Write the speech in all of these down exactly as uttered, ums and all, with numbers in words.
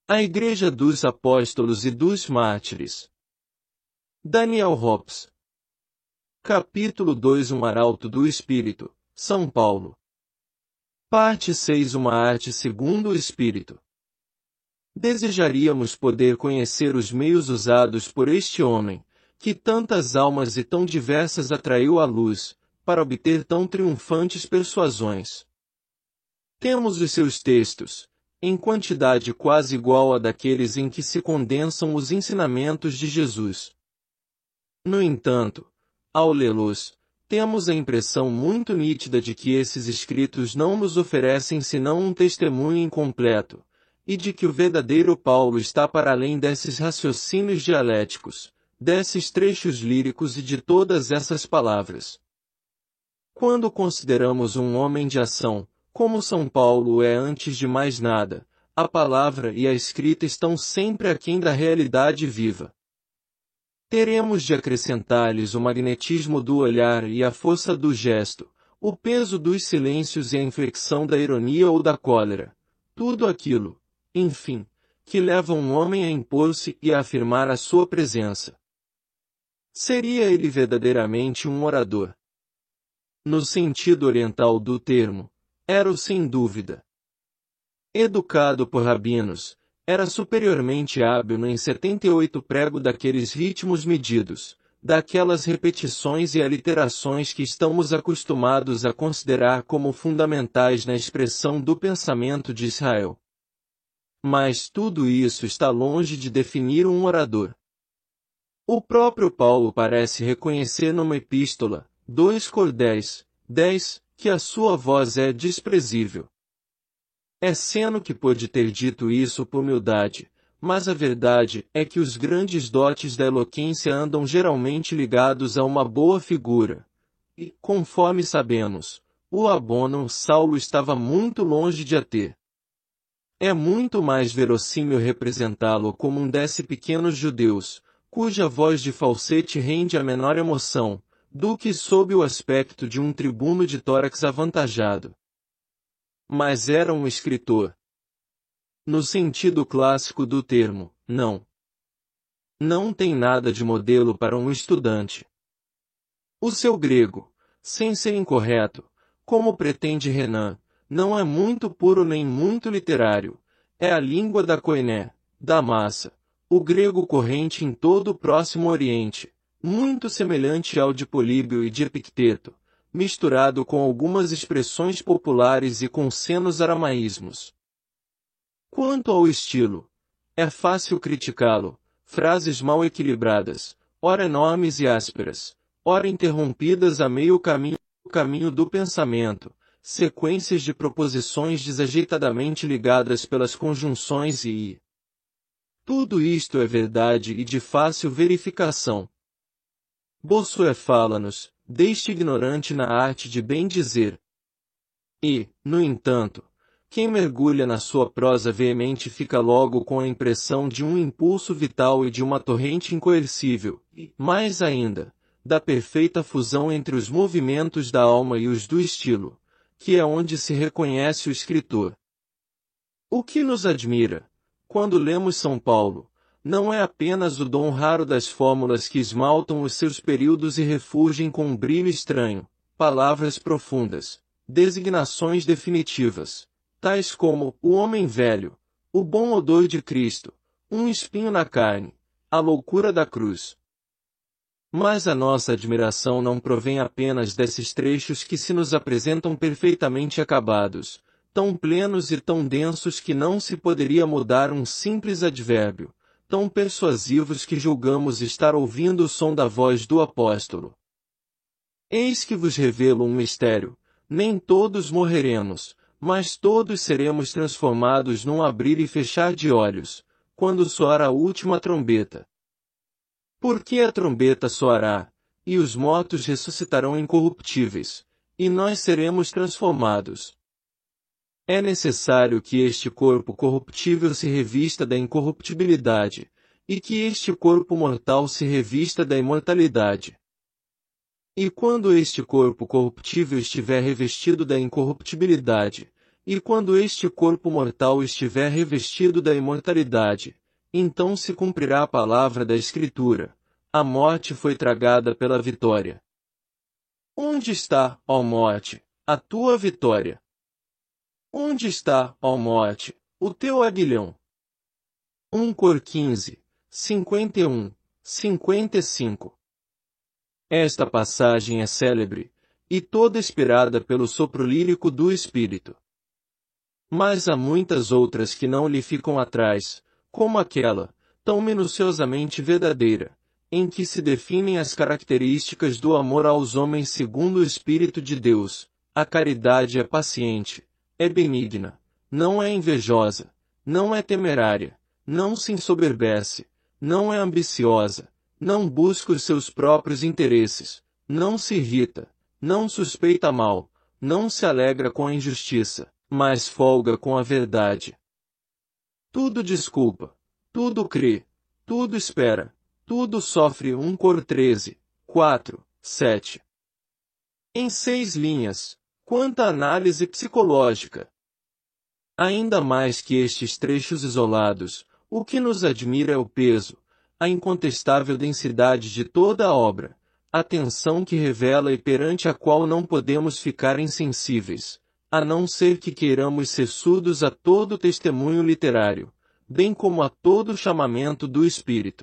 A Igreja dos Apóstolos e dos Mártires. Daniel Hobbes. Capítulo dois Um Arauto do Espírito, São Paulo. Parte seis Uma arte segundo o Espírito. Desejaríamos poder conhecer os meios usados por este homem, que tantas almas e tão diversas atraiu à luz, para obter tão triunfantes persuasões. Temos os seus textos, em quantidade quase igual à daqueles em que se condensam os ensinamentos de Jesus. No entanto, ao lê-los, temos a impressão muito nítida de que esses escritos não nos oferecem senão um testemunho incompleto, e de que o verdadeiro Paulo está para além desses raciocínios dialéticos, desses trechos líricos e de todas essas palavras. Quando consideramos um homem de ação, como São Paulo é antes de mais nada, a palavra e a escrita estão sempre aquém da realidade viva. Teremos de acrescentar-lhes o magnetismo do olhar e a força do gesto, o peso dos silêncios e a inflexão da ironia ou da cólera, tudo aquilo, enfim, que leva um homem a impor-se e a afirmar a sua presença. Seria ele verdadeiramente um orador? No sentido oriental do termo, era-o sem dúvida. Educado por rabinos, era superiormente hábil em setenta e oito prego daqueles ritmos medidos, daquelas repetições e aliterações que estamos acostumados a considerar como fundamentais na expressão do pensamento de Israel. Mas tudo isso está longe de definir um orador. O próprio Paulo parece reconhecer numa epístola, dois Cordéis, dez, que a sua voz é desprezível. É Seno que pôde ter dito isso por humildade, mas a verdade é que os grandes dotes da eloquência andam geralmente ligados a uma boa figura. E, conforme sabemos, o abono Saulo estava muito longe de a ter. É muito mais verossímil representá-lo como um desses pequenos judeus, cuja voz de falsete rende a menor emoção, do que sob o aspecto de um tribuno de tórax avantajado. Mas era um escritor. No sentido clássico do termo, não. Não tem nada de modelo para um estudante. O seu grego, sem ser incorreto, como pretende Renan, não é muito puro nem muito literário, é a língua da koiné, da massa, o grego corrente em todo o Próximo Oriente, muito semelhante ao de Políbio e de Epicteto, misturado com algumas expressões populares e com senos aramaísmos. Quanto ao estilo, é fácil criticá-lo, frases mal equilibradas, ora enormes e ásperas, ora interrompidas a meio caminho, caminho do pensamento, sequências de proposições desajeitadamente ligadas pelas conjunções e... Tudo isto é verdade e de fácil verificação. Bossuet fala-nos deste ignorante na arte de bem dizer. E, no entanto, quem mergulha na sua prosa veemente fica logo com a impressão de um impulso vital e de uma torrente incoercível, e, mais ainda, da perfeita fusão entre os movimentos da alma e os do estilo, que é onde se reconhece o escritor. O que nos admira, quando lemos São Paulo, não é apenas o dom raro das fórmulas que esmaltam os seus períodos e refulgem com um brilho estranho, palavras profundas, designações definitivas, tais como o homem velho, o bom odor de Cristo, um espinho na carne, a loucura da cruz. Mas a nossa admiração não provém apenas desses trechos que se nos apresentam perfeitamente acabados, tão plenos e tão densos que não se poderia mudar um simples advérbio, tão persuasivos que julgamos estar ouvindo o som da voz do apóstolo. Eis que vos revelo um mistério, nem todos morreremos, mas todos seremos transformados num abrir e fechar de olhos, quando soar a última trombeta. Porque a trombeta soará, e os mortos ressuscitarão incorruptíveis, e nós seremos transformados. É necessário que este corpo corruptível se revista da incorruptibilidade, e que este corpo mortal se revista da imortalidade. E quando este corpo corruptível estiver revestido da incorruptibilidade, E quando este corpo mortal estiver revestido da imortalidade, então se cumprirá a palavra da Escritura: a morte foi tragada pela vitória. Onde está, ó morte, a tua vitória? Onde está, ó morte, o teu aguilhão? um Cor quinze, cinquenta e um, cinquenta e cinco. Esta passagem é célebre, e toda inspirada pelo sopro lírico do Espírito. Mas há muitas outras que não lhe ficam atrás, como aquela, tão minuciosamente verdadeira, em que se definem as características do amor aos homens segundo o Espírito de Deus. A caridade é paciente, é benigna, não é invejosa, não é temerária, não se ensoberbece, não é ambiciosa, não busca os seus próprios interesses, não se irrita, não suspeita mal, não se alegra com a injustiça, mas folga com a verdade. Tudo desculpa, tudo crê, tudo espera, tudo sofre. um Cor treze, quatro, sete. Em seis linhas, quanta análise psicológica! Ainda mais que estes trechos isolados, o que nos admira é o peso, a incontestável densidade de toda a obra, a tensão que revela e perante a qual não podemos ficar insensíveis, a não ser que queiramos ser surdos a todo testemunho literário, bem como a todo chamamento do Espírito.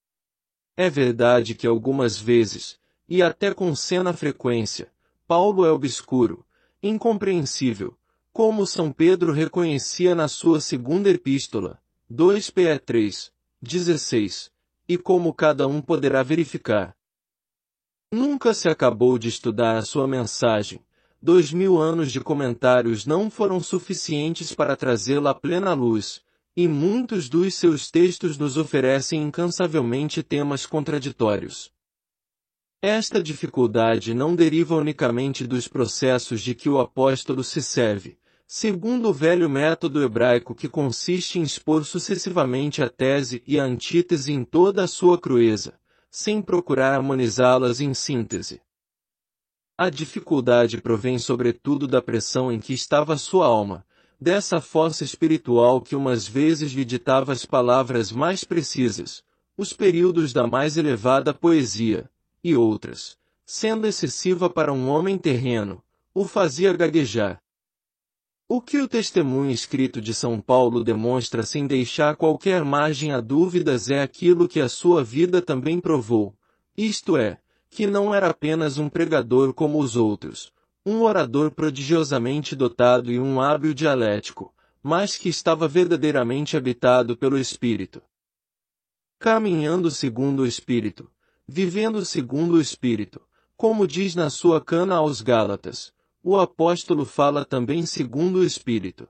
É verdade que algumas vezes, e até com cena frequência, Paulo é obscuro, incompreensível, como São Pedro reconhecia na sua segunda epístola, dois Pedro três, dezesseis, e como cada um poderá verificar. Nunca se acabou de estudar a sua mensagem. Dois mil anos de comentários não foram suficientes para trazê-la à plena luz, e muitos dos seus textos nos oferecem incansavelmente temas contraditórios. Esta dificuldade não deriva unicamente dos processos de que o apóstolo se serve, segundo o velho método hebraico que consiste em expor sucessivamente a tese e a antítese em toda a sua crueza, sem procurar harmonizá-las em síntese. A dificuldade provém sobretudo da pressão em que estava sua alma, dessa força espiritual que umas vezes lhe ditava as palavras mais precisas, os períodos da mais elevada poesia, e outras, sendo excessiva para um homem terreno, o fazia gaguejar. O que o testemunho escrito de São Paulo demonstra sem deixar qualquer margem a dúvidas é aquilo que a sua vida também provou, isto é, que não era apenas um pregador como os outros, um orador prodigiosamente dotado e um hábil dialético, mas que estava verdadeiramente habitado pelo Espírito. Caminhando segundo o Espírito, vivendo segundo o Espírito, como diz na sua carta aos Gálatas, o apóstolo fala também segundo o Espírito.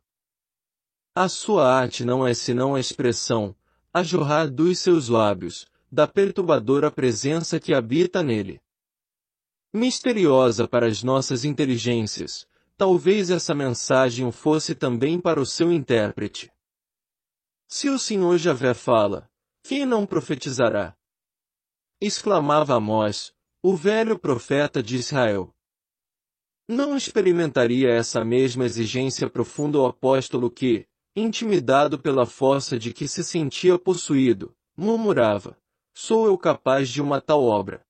A sua arte não é senão a expressão, a jorrar dos seus lábios, da perturbadora presença que habita nele. Misteriosa para as nossas inteligências, talvez essa mensagem o fosse também para o seu intérprete. Se o Senhor Javé fala, quem não profetizará? Exclamava Amós, o velho profeta de Israel. Não experimentaria essa mesma exigência profunda o apóstolo que, intimidado pela força de que se sentia possuído, murmurava: sou eu capaz de uma tal obra?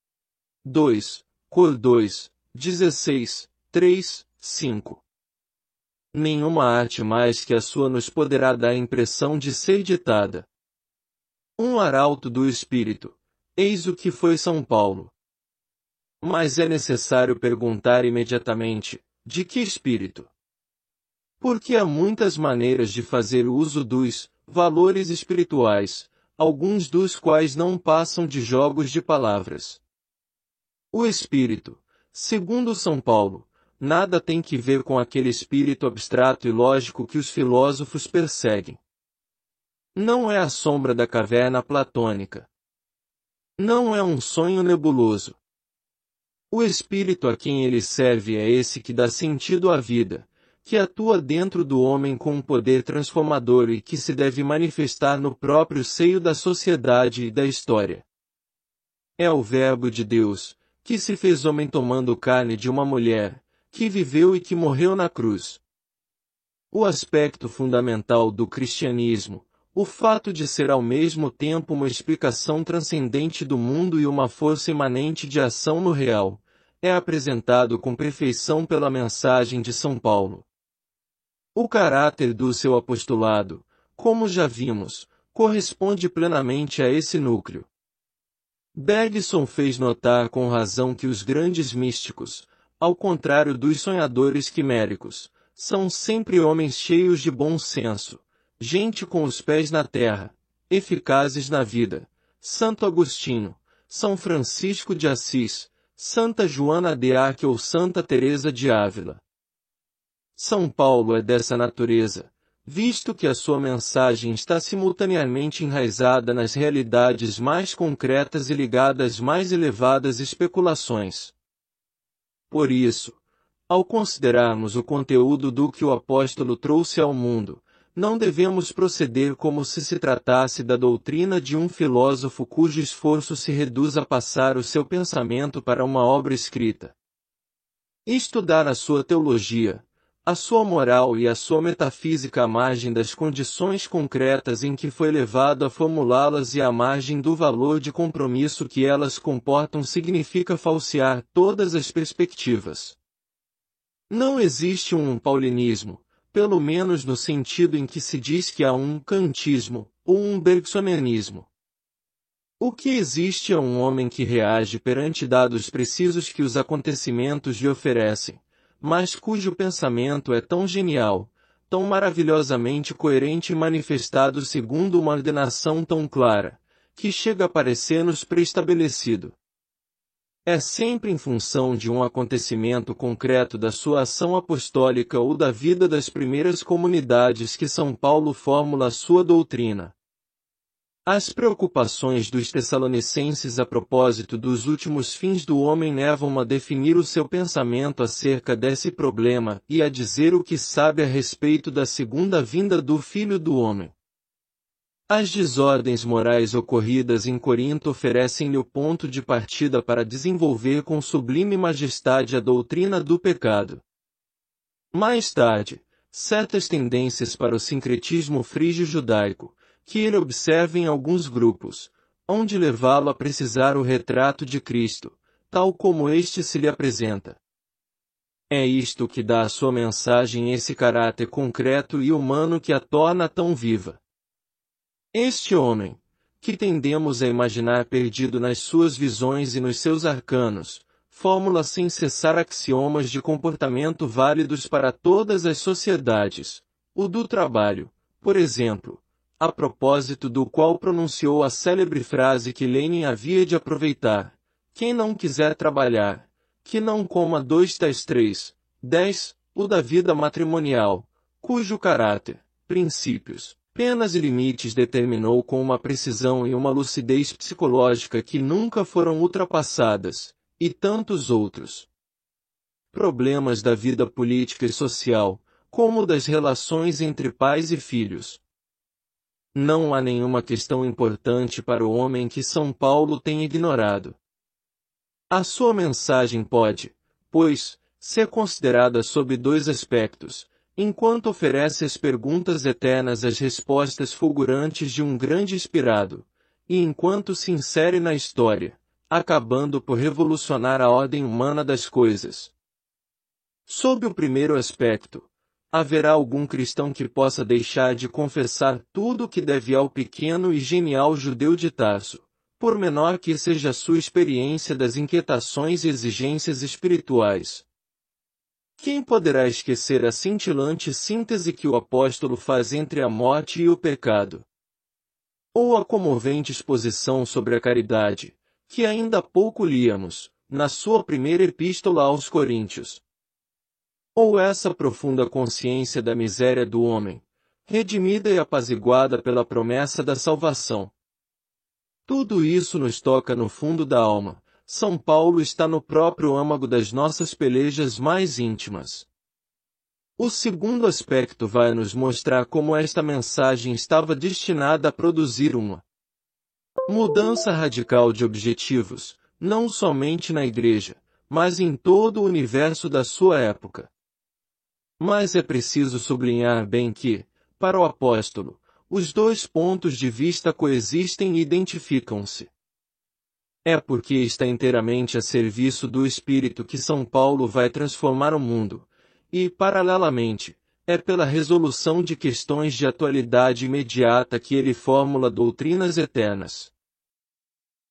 dois Cor dois, dezesseis, três, cinco. Nenhuma arte mais que a sua nos poderá dar a impressão de ser ditada. Um arauto do Espírito, eis o que foi São Paulo. Mas é necessário perguntar imediatamente, de que espírito? Porque há muitas maneiras de fazer uso dos valores espirituais, alguns dos quais não passam de jogos de palavras. O espírito, segundo São Paulo, nada tem que ver com aquele espírito abstrato e lógico que os filósofos perseguem. Não é a sombra da caverna platônica. Não é um sonho nebuloso. O espírito a quem ele serve é esse que dá sentido à vida, que atua dentro do homem com um poder transformador e que se deve manifestar no próprio seio da sociedade e da história. É o Verbo de Deus, que se fez homem tomando carne de uma mulher, que viveu e que morreu na cruz. O aspecto fundamental do cristianismo, o fato de ser ao mesmo tempo uma explicação transcendente do mundo e uma força imanente de ação no real, é apresentado com perfeição pela mensagem de São Paulo. O caráter do seu apostolado, como já vimos, corresponde plenamente a esse núcleo. Bergson fez notar com razão que os grandes místicos, ao contrário dos sonhadores quiméricos, são sempre homens cheios de bom senso, gente com os pés na terra, eficazes na vida. Santo Agostinho, São Francisco de Assis, Santa Joana de Arc ou Santa Teresa de Ávila. São Paulo é dessa natureza, visto que a sua mensagem está simultaneamente enraizada nas realidades mais concretas e ligada às mais elevadas especulações. Por isso, ao considerarmos o conteúdo do que o apóstolo trouxe ao mundo, não devemos proceder como se se tratasse da doutrina de um filósofo cujo esforço se reduz a passar o seu pensamento para uma obra escrita. Estudar a sua teologia, a sua moral e a sua metafísica à margem das condições concretas em que foi levado a formulá-las e à margem do valor de compromisso que elas comportam significa falsear todas as perspectivas. Não existe um paulinismo, pelo menos no sentido em que se diz que há um kantismo, ou um bergsonianismo. O que existe é um homem que reage perante dados precisos que os acontecimentos lhe oferecem, mas cujo pensamento é tão genial, tão maravilhosamente coerente e manifestado segundo uma ordenação tão clara, que chega a parecer-nos pré-estabelecido. É sempre em função de um acontecimento concreto da sua ação apostólica ou da vida das primeiras comunidades que São Paulo formula a sua doutrina. As preocupações dos tessalonicenses a propósito dos últimos fins do homem levam-no a definir o seu pensamento acerca desse problema e a dizer o que sabe a respeito da segunda vinda do Filho do Homem. As desordens morais ocorridas em Corinto oferecem-lhe o ponto de partida para desenvolver com sublime majestade a doutrina do pecado. Mais tarde, certas tendências para o sincretismo frígio-judaico, que ele observa em alguns grupos, hão de levá-lo a precisar o retrato de Cristo, tal como este se lhe apresenta. É isto que dá à sua mensagem esse caráter concreto e humano que a torna tão viva. Este homem, que tendemos a imaginar perdido nas suas visões e nos seus arcanos, formula sem cessar axiomas de comportamento válidos para todas as sociedades, o do trabalho, por exemplo, a propósito do qual pronunciou a célebre frase que Lenin havia de aproveitar: quem não quiser trabalhar, que não coma dois tais três, dez, o da vida matrimonial, cujo caráter, princípios, penas e limites determinou com uma precisão e uma lucidez psicológica que nunca foram ultrapassadas, e tantos outros problemas da vida política e social, como das relações entre pais e filhos. Não há nenhuma questão importante para o homem que São Paulo tenha ignorado. A sua mensagem pode, pois, ser considerada sob dois aspectos, enquanto oferece às perguntas eternas as respostas fulgurantes de um grande inspirado, e enquanto se insere na história, acabando por revolucionar a ordem humana das coisas. Sob o primeiro aspecto, haverá algum cristão que possa deixar de confessar tudo o que deve ao pequeno e genial judeu de Tarso, por menor que seja a sua experiência das inquietações e exigências espirituais. Quem poderá esquecer a cintilante síntese que o apóstolo faz entre a morte e o pecado? Ou a comovente exposição sobre a caridade, que ainda há pouco líamos, na sua primeira epístola aos Coríntios? Ou essa profunda consciência da miséria do homem, redimida e apaziguada pela promessa da salvação? Tudo isso nos toca no fundo da alma. São Paulo está no próprio âmago das nossas pelejas mais íntimas. O segundo aspecto vai nos mostrar como esta mensagem estava destinada a produzir uma mudança radical de objetivos, não somente na Igreja, mas em todo o universo da sua época. Mas é preciso sublinhar bem que, para o apóstolo, os dois pontos de vista coexistem e identificam-se. É porque está inteiramente a serviço do Espírito que São Paulo vai transformar o mundo, e, paralelamente, é pela resolução de questões de atualidade imediata que ele formula doutrinas eternas.